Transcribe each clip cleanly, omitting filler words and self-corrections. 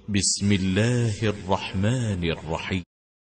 بسم الله الرحمن الرحيم.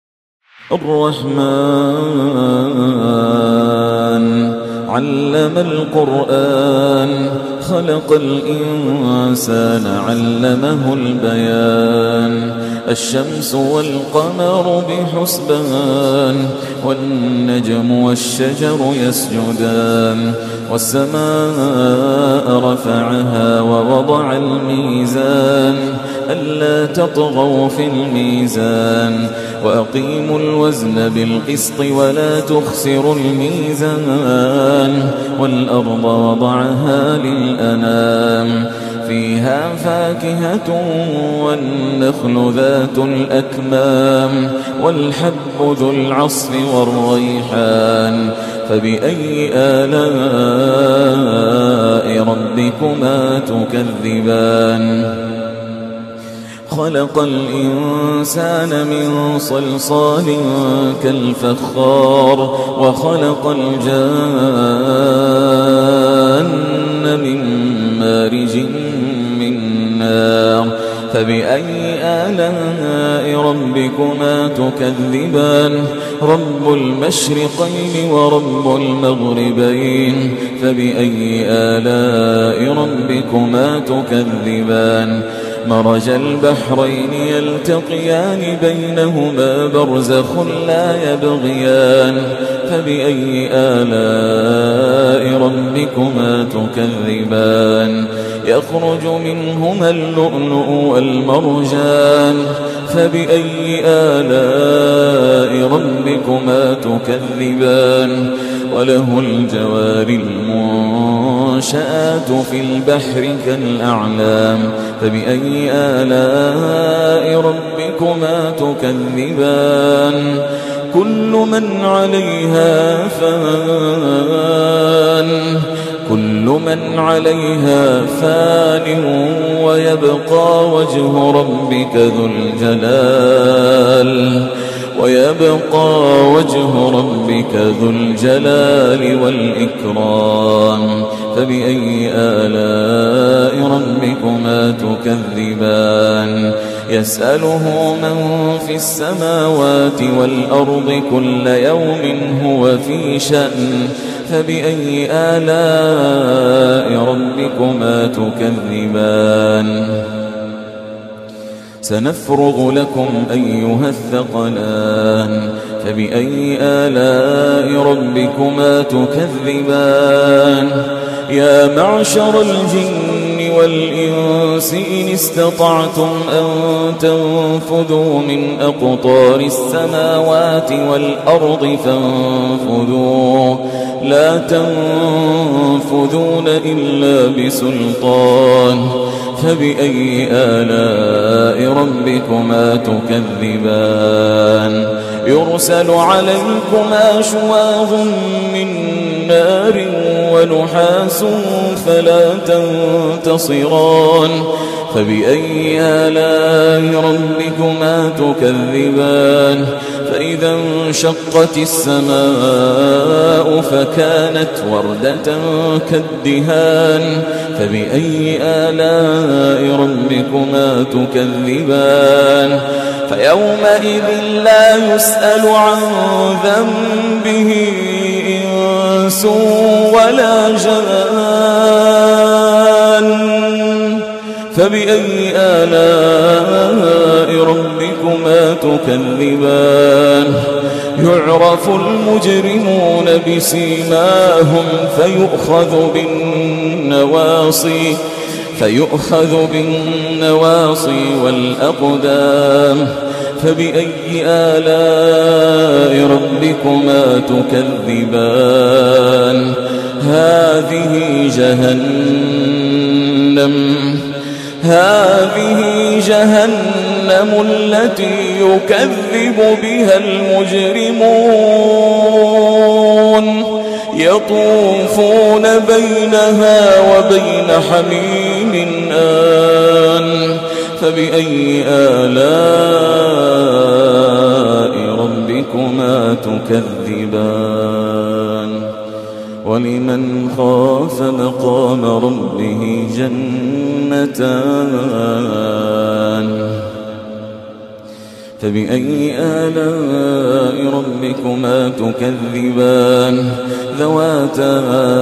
الرحمن علم القرآن خلق الإنسان علمه البيان الشمس والقمر بحسبان والنجم والشجر يسجدان والسماء رفعها ووضع الميزان ألا تطغوا في الميزان وأقيموا الوزن بالقسط ولا تخسروا الميزان والأرض وضعها للأنام فيها فاكهة والنخل ذات الأكمام والحب ذو العصف والريحان فبأي آلاء ربكما تكذبان خلق الإنسان من صلصال كالفخار وخلق الجان من مارج من نار فبأي آلاء ربكما تكذبان رب المشرقين ورب المغربين فبأي آلاء ربكما تكذبان مرج البحرين يلتقيان بينهما برزخ لا يبغيان فبأي آلاء ربكما تكذبان يخرج منهما اللؤلؤ والمرجان فبأي آلاء ربكما تكذبان وله الجوار المنشآت في البحر كالأعلام فبأي آلاء ربكما تكذبان كل من عليها فان ويبقى وجه ربك ذو الجلال والإكرام فبأي آلاء ربكما تكذبان يسأله من في السماوات والأرض كل يوم هو في شأن فبأي آلاء ربكما تكذبان سنفرغ لكم أيها الثقلان فبأي آلاء ربكما تكذبان يا معشر الجن والإنس إن استطعتم أن تنفذوا من أقطار السماوات والأرض فانفذوا لا تنفذون إلا بسلطان فبأي آلاء ربكما تكذبان يرسل عليكما شواظ من نار ونحاس فلا تنتصران فبأي آلاء ربكما تكذبان فإذا انشقت السماء فكانت وردة كالدهان فبأي آلاء ربكما تكذبان فيومئذ لا يسأل عن ذنبه إنس ولا جان فبأي آلاء ربكما تكذبان يعرف المجرمون بسيماهم فيؤخذ بالنواصي والأقدام فبأي آلاء ربكما تكذبان هذه جهنم التي يكذب بها المجرمون يطوفون بينها وبين حميم آن فبأي آلاء ربكما تكذبان ولمن خاف مقام ربه جنتان فبأي آلاء ربكما تكذبان ذواتا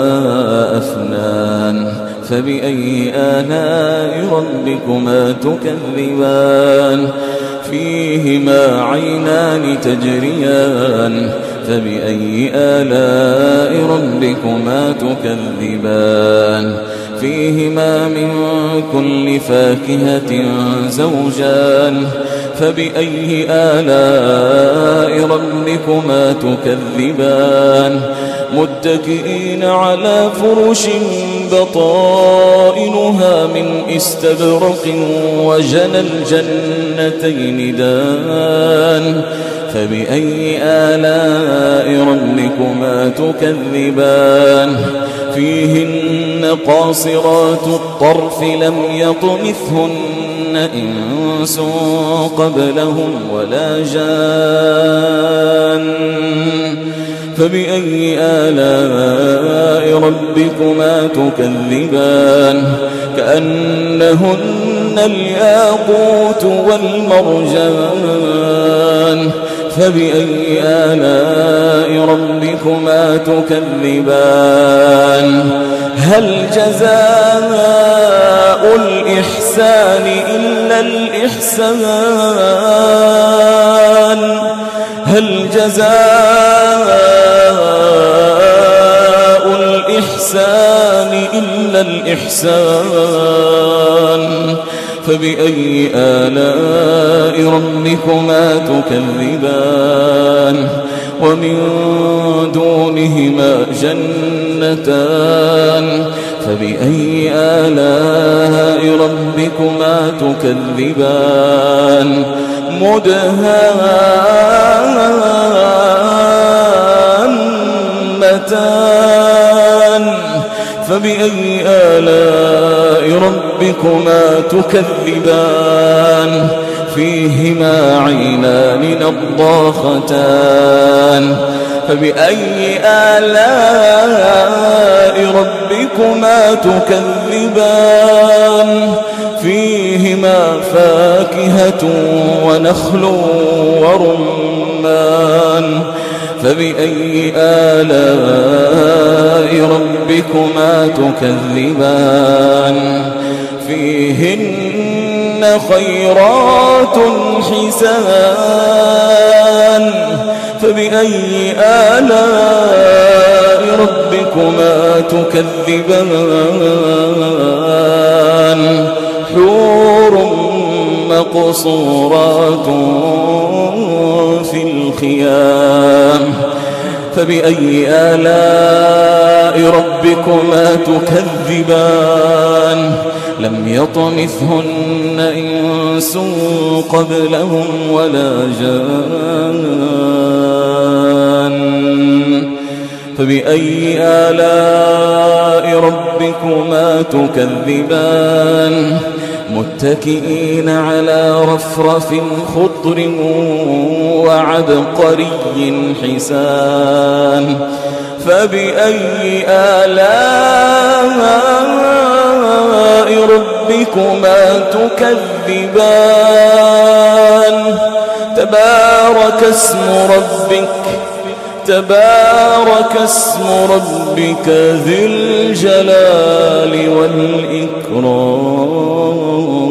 أفنان فبأي آلاء ربكما تكذبان فيهما عينان تجريان فبأي آلاء ربكما تكذبان فيهما من كل فاكهة زوجان فبأي آلاء ربكما تكذبان متكئين على فرش بطائنها من استبرق وجنى الجنتين دان فبأي آلاء ربكما تكذبان فيهن قاصرات الطرف لم يطمثهن إنس قبلهم ولا جان فبأي آلاء ربكما تكذبان كأنهن الياقوت والمرجان فبأي آلاء ربكما تكذبان هل جزاء الإحسان إلا الإحسان هل جزاء الإحسان إلا الإحسان فبأي آلاء ربكما تكذبان ومن دونهما جنتان فبأي آلاء ربكما تكذبان مدهامتان فبأي آلاء ربكما تكذبان فيهما عينان نضاختان فبأي آلاء ربكما تكذبان فيهما فاكهة ونخل ورمان فبأي آلاء ربكما تكذبان فيهن خيرات حسان فبأي آلاء ربكما تكذبان حور مقصورات في الخيام فبأي آلاء ربكما تكذبان لم يطمثهن إنس قبلهم ولا جان فبأي آلاء ربكما تكذبان متكئين على رفرف خضر وعبقري حسان فبأي آلاء ربكما تكذبان تبارك اسم ربك ذي الجلال والإكرام